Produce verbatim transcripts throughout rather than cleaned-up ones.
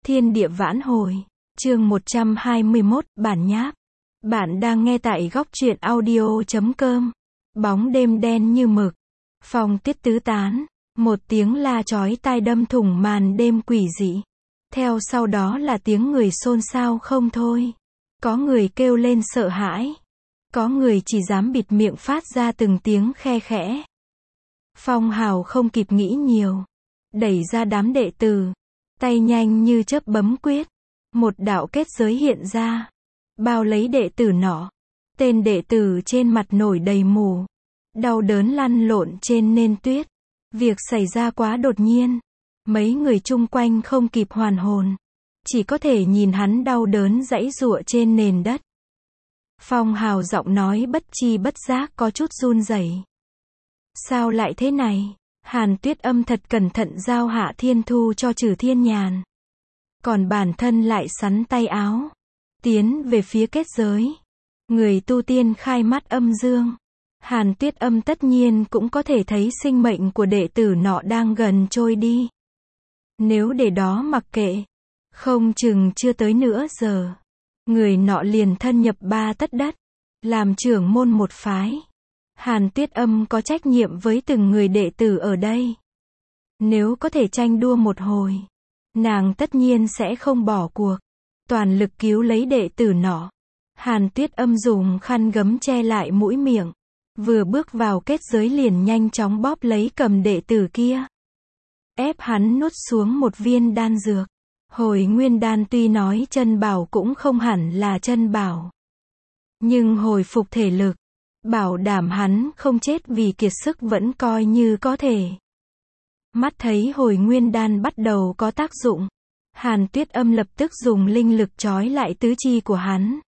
Thiên địa vãn hồi. Chương một trăm hai mươi mốt, bản nháp. Bạn đang nghe tại góc truyện audio chấm com. Bóng đêm đen như mực. Phong tiết tứ tán. Một tiếng la chói tai đâm thủng màn đêm quỷ dị. Theo sau đó là tiếng người xôn xao không thôi. Có người kêu lên sợ hãi. Có người chỉ dám bịt miệng phát ra từng tiếng khe khẽ. Phong Hào không kịp nghĩ nhiều. Đẩy ra đám đệ tử. Tay nhanh như chớp bấm quyết. Một đạo kết giới hiện ra. Bao lấy đệ tử nọ. Tên đệ tử trên mặt nổi đầy mù. Đau đớn lăn lộn trên nền tuyết. Việc xảy ra quá đột nhiên. Mấy người chung quanh không kịp hoàn hồn. Chỉ có thể nhìn hắn đau đớn giãy giụa trên nền đất. Phong Hào giọng nói bất chi bất giác có chút run rẩy. Sao lại thế này? Hàn Tuyết Âm thật cẩn thận giao Hạ Thiên Thu cho Trử Thiên Nhàn. Còn bản thân lại sắn tay áo. Tiến về phía kết giới. Người tu tiên khai mắt âm dương. Hàn Tuyết Âm tất nhiên cũng có thể thấy sinh mệnh của đệ tử nọ đang gần trôi đi. Nếu để đó mặc kệ, không chừng chưa tới nửa giờ. Người nọ liền thân nhập ba tất đất. Làm trưởng môn một phái. Hàn Tuyết Âm có trách nhiệm với từng người đệ tử ở đây. Nếu có thể tranh đua một hồi, nàng tất nhiên sẽ không bỏ cuộc. Toàn lực cứu lấy đệ tử nọ. Hàn Tuyết Âm dùng khăn gấm che lại mũi miệng. Vừa bước vào kết giới liền nhanh chóng bóp lấy cầm đệ tử kia. Ép hắn nuốt xuống một viên đan dược. Hồi nguyên đan tuy nói chân bảo cũng không hẳn là chân bảo. Nhưng hồi phục thể lực, bảo đảm hắn không chết vì kiệt sức vẫn coi như có thể. Mắt thấy hồi nguyên đan bắt đầu có tác dụng. Hàn Tuyết Âm lập tức dùng linh lực trói lại tứ chi của hắn.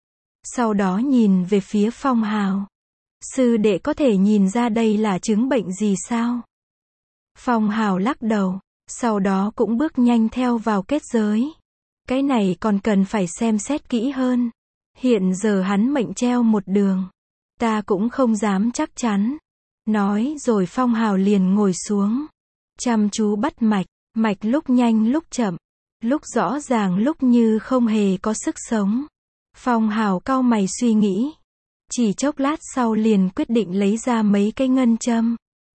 Sau đó nhìn về phía Phong Hào. Sư đệ có thể nhìn ra đây là chứng bệnh gì sao? Phong Hào lắc đầu. Sau đó cũng bước nhanh theo vào kết giới. Cái này còn cần phải xem xét kỹ hơn. Hiện giờ hắn mệnh treo một đường. Ta cũng không dám chắc chắn. Nói rồi Phong Hào liền ngồi xuống. Chăm chú bắt mạch. Mạch lúc nhanh lúc chậm. Lúc rõ ràng lúc như không hề có sức sống. Phong Hào cau mày suy nghĩ. Chỉ chốc lát sau liền quyết định lấy ra mấy cái ngân châm.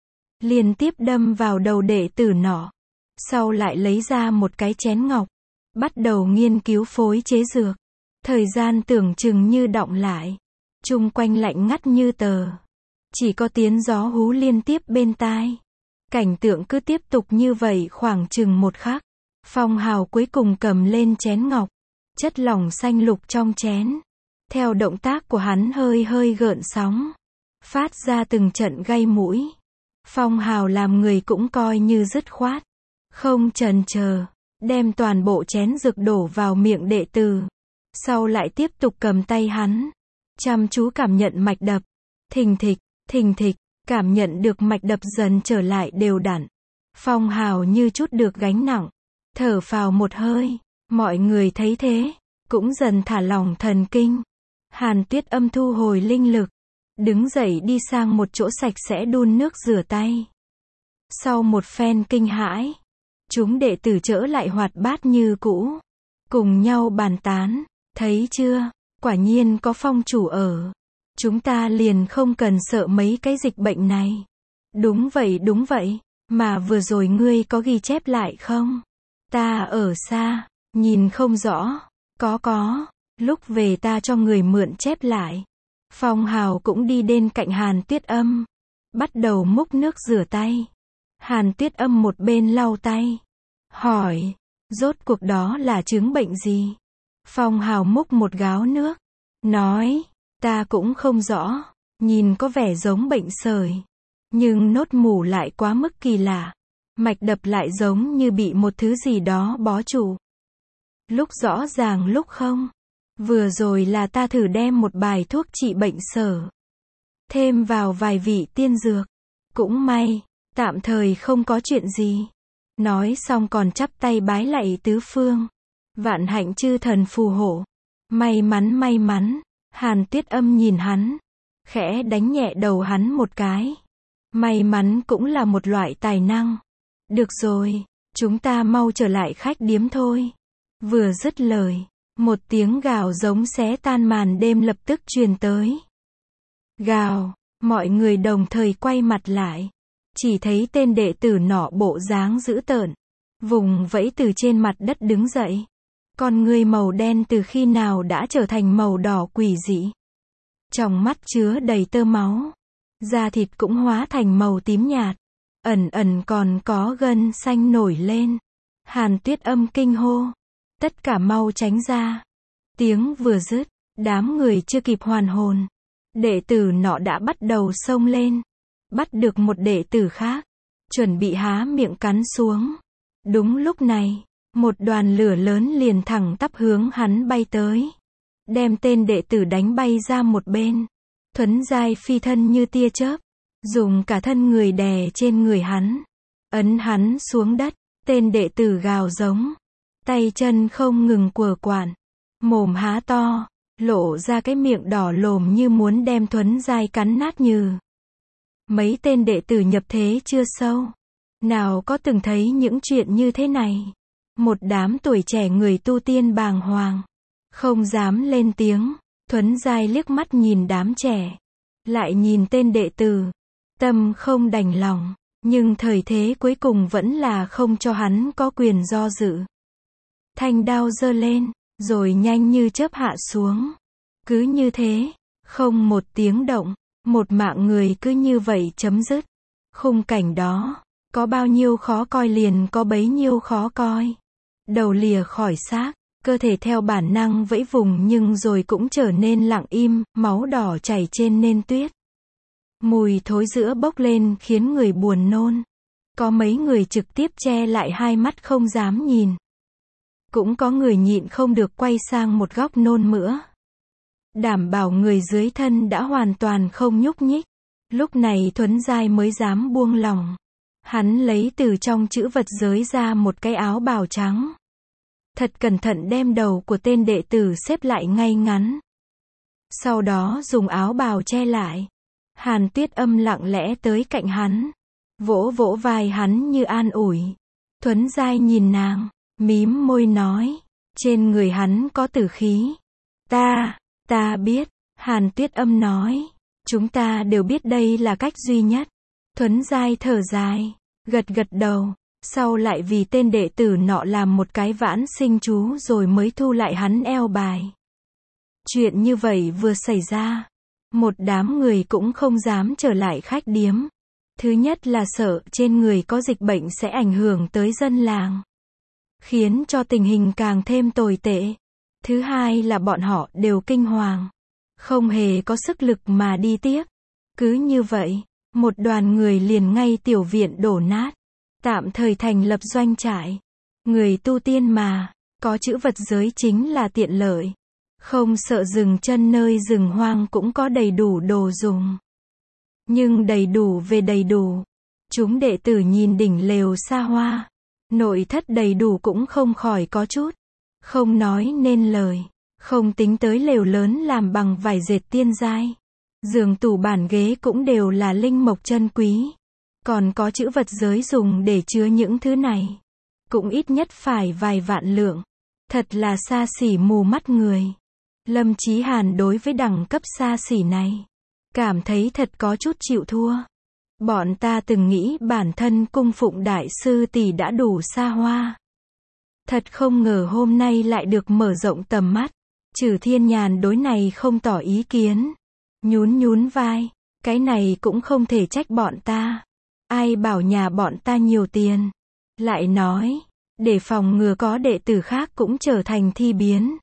Liên tiếp đâm vào đầu đệ tử nọ. Sau lại lấy ra một cái chén ngọc. Bắt đầu nghiên cứu phối chế dược. Thời gian tưởng chừng như đọng lại. Chung quanh lạnh ngắt như tờ. Chỉ có tiếng gió hú liên tiếp bên tai. Cảnh tượng cứ tiếp tục như vậy khoảng chừng một khắc. Phong Hào cuối cùng cầm lên chén ngọc. Chất lỏng xanh lục trong chén. Theo động tác của hắn hơi hơi gợn sóng. Phát ra từng trận gây mũi. Phong Hào làm người cũng coi như dứt khoát. Không chần chờ. Đem toàn bộ chén dược đổ vào miệng đệ tử. Sau lại tiếp tục cầm tay hắn. Chăm chú cảm nhận mạch đập. Thình thịch, thình thịch. Cảm nhận được mạch đập dần trở lại đều đặn. Phong Hào như chút được gánh nặng. Thở phào một hơi. Mọi người thấy thế. Cũng dần thả lỏng thần kinh. Hàn Tuyết Âm thu hồi linh lực. Đứng dậy đi sang một chỗ sạch sẽ đun nước rửa tay. Sau một phen kinh hãi. Chúng đệ tử trở lại hoạt bát như cũ. Cùng nhau bàn tán. Thấy chưa? Quả nhiên có phong chủ ở. Chúng ta liền không cần sợ mấy cái dịch bệnh này. Đúng vậy đúng vậy. Mà vừa rồi ngươi có ghi chép lại không? Ta ở xa. Nhìn không rõ. Có có. Lúc về ta cho người mượn chép lại. Phong Hào cũng đi bên cạnh Hàn Tuyết Âm. Bắt đầu múc nước rửa tay. Hàn Tuyết Âm một bên lau tay. Hỏi. Rốt cuộc đó là chứng bệnh gì? Phong Hào múc một gáo nước. Nói. Ta cũng không rõ. Nhìn có vẻ giống bệnh sởi. Nhưng nốt mủ lại quá mức kỳ lạ. Mạch đập lại giống như bị một thứ gì đó bó trụ. Lúc rõ ràng lúc không. Vừa rồi là ta thử đem một bài thuốc trị bệnh sở. Thêm vào vài vị tiên dược. Cũng may. Tạm thời không có chuyện gì. Nói xong còn chắp tay bái lạy tứ phương. Vạn hạnh chư thần phù hộ. May mắn may mắn. Hàn Tuyết Âm nhìn hắn. Khẽ đánh nhẹ đầu hắn một cái. May mắn cũng là một loại tài năng. Được rồi. Chúng ta mau trở lại khách điếm thôi. Vừa dứt lời, một tiếng gào giống xé tan màn đêm lập tức truyền tới. Gào, mọi người đồng thời quay mặt lại. Chỉ thấy tên đệ tử nọ bộ dáng dữ tợn, vùng vẫy từ trên mặt đất đứng dậy. Con ngươi màu đen từ khi nào đã trở thành màu đỏ quỷ dị. Trong mắt chứa đầy tơ máu. Da thịt cũng hóa thành màu tím nhạt. Ẩn ẩn còn có gân xanh nổi lên. Hàn Tuyết Âm kinh hô. Tất cả mau tránh ra. Tiếng vừa dứt, đám người chưa kịp hoàn hồn. Đệ tử nọ đã bắt đầu xông lên. Bắt được một đệ tử khác. Chuẩn bị há miệng cắn xuống. Đúng lúc này, một đoàn lửa lớn liền thẳng tắp hướng hắn bay tới. Đem tên đệ tử đánh bay ra một bên. Thuấn giai phi thân như tia chớp. Dùng cả thân người đè trên người hắn. Ấn hắn xuống đất. Tên đệ tử gào giống. Tay chân không ngừng quờ quạng. Mồm há to. Lộ ra cái miệng đỏ lồm như muốn đem Thuấn giai cắn nát như. Mấy tên đệ tử nhập thế chưa sâu. Nào có từng thấy những chuyện như thế này. Một đám tuổi trẻ người tu tiên bàng hoàng. Không dám lên tiếng. Thuấn giai liếc mắt nhìn đám trẻ. Lại nhìn tên đệ tử. Tâm không đành lòng. Nhưng thời thế cuối cùng vẫn là không cho hắn có quyền do dự. Thanh đao giơ lên. Rồi nhanh như chớp hạ xuống. Cứ như thế. Không một tiếng động. Một mạng người cứ như vậy chấm dứt. Khung cảnh đó. Có bao nhiêu khó coi liền có bấy nhiêu khó coi. Đầu lìa khỏi xác. Cơ thể theo bản năng vẫy vùng nhưng rồi cũng trở nên lặng im. Máu đỏ chảy trên nền tuyết. Mùi thối rữa bốc lên khiến người buồn nôn. Có mấy người trực tiếp che lại hai mắt không dám nhìn. Cũng có người nhịn không được quay sang một góc nôn mửa. Đảm bảo người dưới thân đã hoàn toàn không nhúc nhích. Lúc này Thuấn giai mới dám buông lòng. Hắn lấy từ trong chữ vật giới ra một cái áo bào trắng. Thật cẩn thận đem đầu của tên đệ tử xếp lại ngay ngắn. Sau đó dùng áo bào che lại. Hàn Tuyết Âm lặng lẽ tới cạnh hắn. Vỗ vỗ vai hắn như an ủi. Thuấn giai nhìn nàng. Mím môi nói. Trên người hắn có tử khí. Ta, ta biết. Hàn Tuyết Âm nói. Chúng ta đều biết đây là cách duy nhất. Thuấn giai thở dài. Gật gật đầu. Sau lại vì tên đệ tử nọ làm một cái vãn sinh chú rồi mới thu lại hắn eo bài. Chuyện như vậy vừa xảy ra. Một đám người cũng không dám trở lại khách điếm. Thứ nhất là sợ trên người có dịch bệnh sẽ ảnh hưởng tới dân làng. Khiến cho tình hình càng thêm tồi tệ. Thứ hai là bọn họ đều kinh hoàng. Không hề có sức lực mà đi tiếp. Cứ như vậy, một đoàn người liền ngay tiểu viện đổ nát. Tạm thời thành lập doanh trại. Người tu tiên mà, có chữ vật giới chính là tiện lợi. Không sợ dừng chân nơi rừng hoang cũng có đầy đủ đồ dùng. Nhưng đầy đủ về đầy đủ. Chúng đệ tử nhìn đỉnh lều xa hoa. Nội thất đầy đủ cũng không khỏi có chút. Không nói nên lời. Không tính tới lều lớn làm bằng vải dệt tiên giai. Giường tủ bàn ghế cũng đều là linh mộc chân quý. Còn có chữ vật giới dùng để chứa những thứ này. Cũng ít nhất phải vài vạn lượng. Thật là xa xỉ mù mắt người. Lâm Chí Hàn đối với đẳng cấp xa xỉ này. Cảm thấy thật có chút chịu thua. Bọn ta từng nghĩ bản thân cung phụng đại sư tỷ đã đủ xa hoa. Thật không ngờ hôm nay lại được mở rộng tầm mắt. Trừ Thiên Nhàn đối này không tỏ ý kiến. Nhún nhún vai. Cái này cũng không thể trách bọn ta. Ai bảo nhà bọn ta nhiều tiền. Lại nói. Để phòng ngừa có đệ tử khác cũng trở thành thi biến.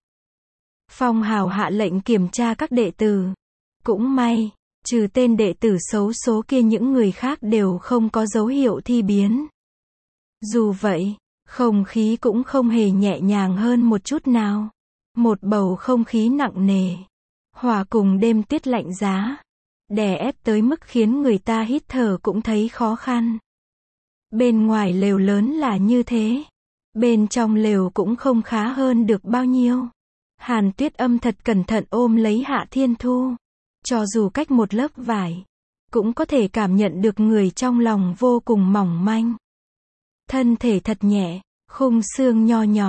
Phong hào hạ lệnh kiểm tra các đệ tử. Cũng may. Trừ tên đệ tử xấu số kia những người khác đều không có dấu hiệu thi biến. Dù vậy, không khí cũng không hề nhẹ nhàng hơn một chút nào. Một bầu không khí nặng nề. Hòa cùng đêm tuyết lạnh giá. Đè ép tới mức khiến người ta hít thở cũng thấy khó khăn. Bên ngoài lều lớn là như thế. Bên trong lều cũng không khá hơn được bao nhiêu. Hàn Tuyết Âm thật cẩn thận ôm lấy Hạ Thiên Thu. Cho dù cách một lớp vải, cũng có thể cảm nhận được người trong lòng vô cùng mỏng manh. Thân thể thật nhẹ, khung xương nho nhỏ,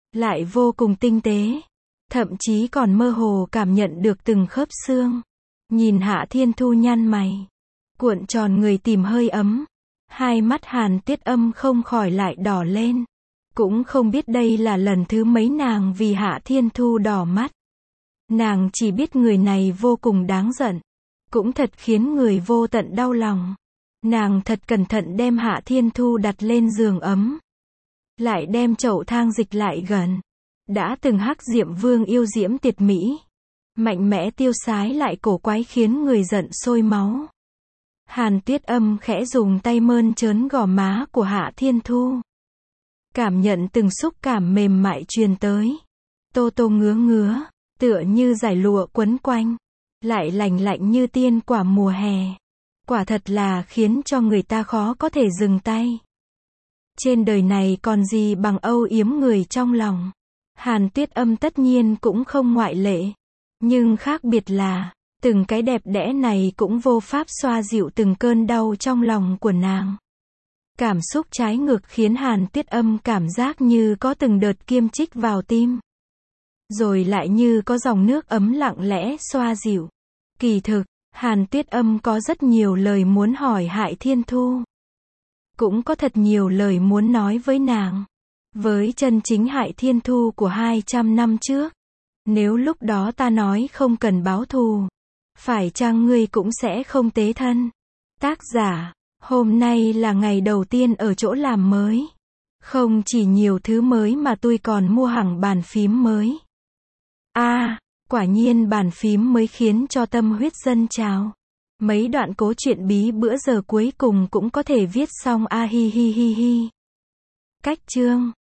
lại vô cùng tinh tế, thậm chí còn mơ hồ cảm nhận được từng khớp xương. Nhìn Hạ Thiên Thu nhăn mày, cuộn tròn người tìm hơi ấm, hai mắt Hàn Tuyết Âm không khỏi lại đỏ lên. Cũng không biết đây là lần thứ mấy nàng vì Hạ Thiên Thu đỏ mắt. Nàng chỉ biết người này vô cùng đáng giận, cũng thật khiến người vô tận đau lòng. Nàng thật cẩn thận đem Hạ Thiên Thu đặt lên giường ấm, lại đem chậu thang dịch lại gần. Đã từng Hắc Diệm Vương yêu diễm tuyệt mỹ, mạnh mẽ tiêu sái lại cổ quái khiến người giận sôi máu. Hàn Tuyết Âm khẽ dùng tay mơn trớn gò má của Hạ Thiên Thu, cảm nhận từng xúc cảm mềm mại truyền tới. Tô tô ngứa ngứa, tựa như dải lụa quấn quanh, lại lành lạnh như tiên quả mùa hè. Quả thật là khiến cho người ta khó có thể dừng tay. Trên đời này còn gì bằng âu yếm người trong lòng. Hàn Tuyết Âm tất nhiên cũng không ngoại lệ. Nhưng khác biệt là, từng cái đẹp đẽ này cũng vô pháp xoa dịu từng cơn đau trong lòng của nàng. Cảm xúc trái ngược khiến Hàn Tuyết Âm cảm giác như có từng đợt kim chích vào tim, rồi lại như có dòng nước ấm lặng lẽ xoa dịu. Kỳ thực, Hàn Tuyết Âm có rất nhiều lời muốn hỏi Hạ Thiên Thu. Cũng có thật nhiều lời muốn nói với nàng. Với chân chính Hạ Thiên Thu của hai trăm năm trước. Nếu lúc đó ta nói không cần báo thù, phải chăng ngươi cũng sẽ không tế thân? Tác giả, hôm nay là ngày đầu tiên ở chỗ làm mới. Không chỉ nhiều thứ mới mà tôi còn mua hẳn bàn phím mới. A, à, quả nhiên bàn phím mới khiến cho tâm huyết dâng trào. Mấy đoạn cố chuyện bí bữa giờ cuối cùng cũng có thể viết xong a hi hi hi hi. Cách chương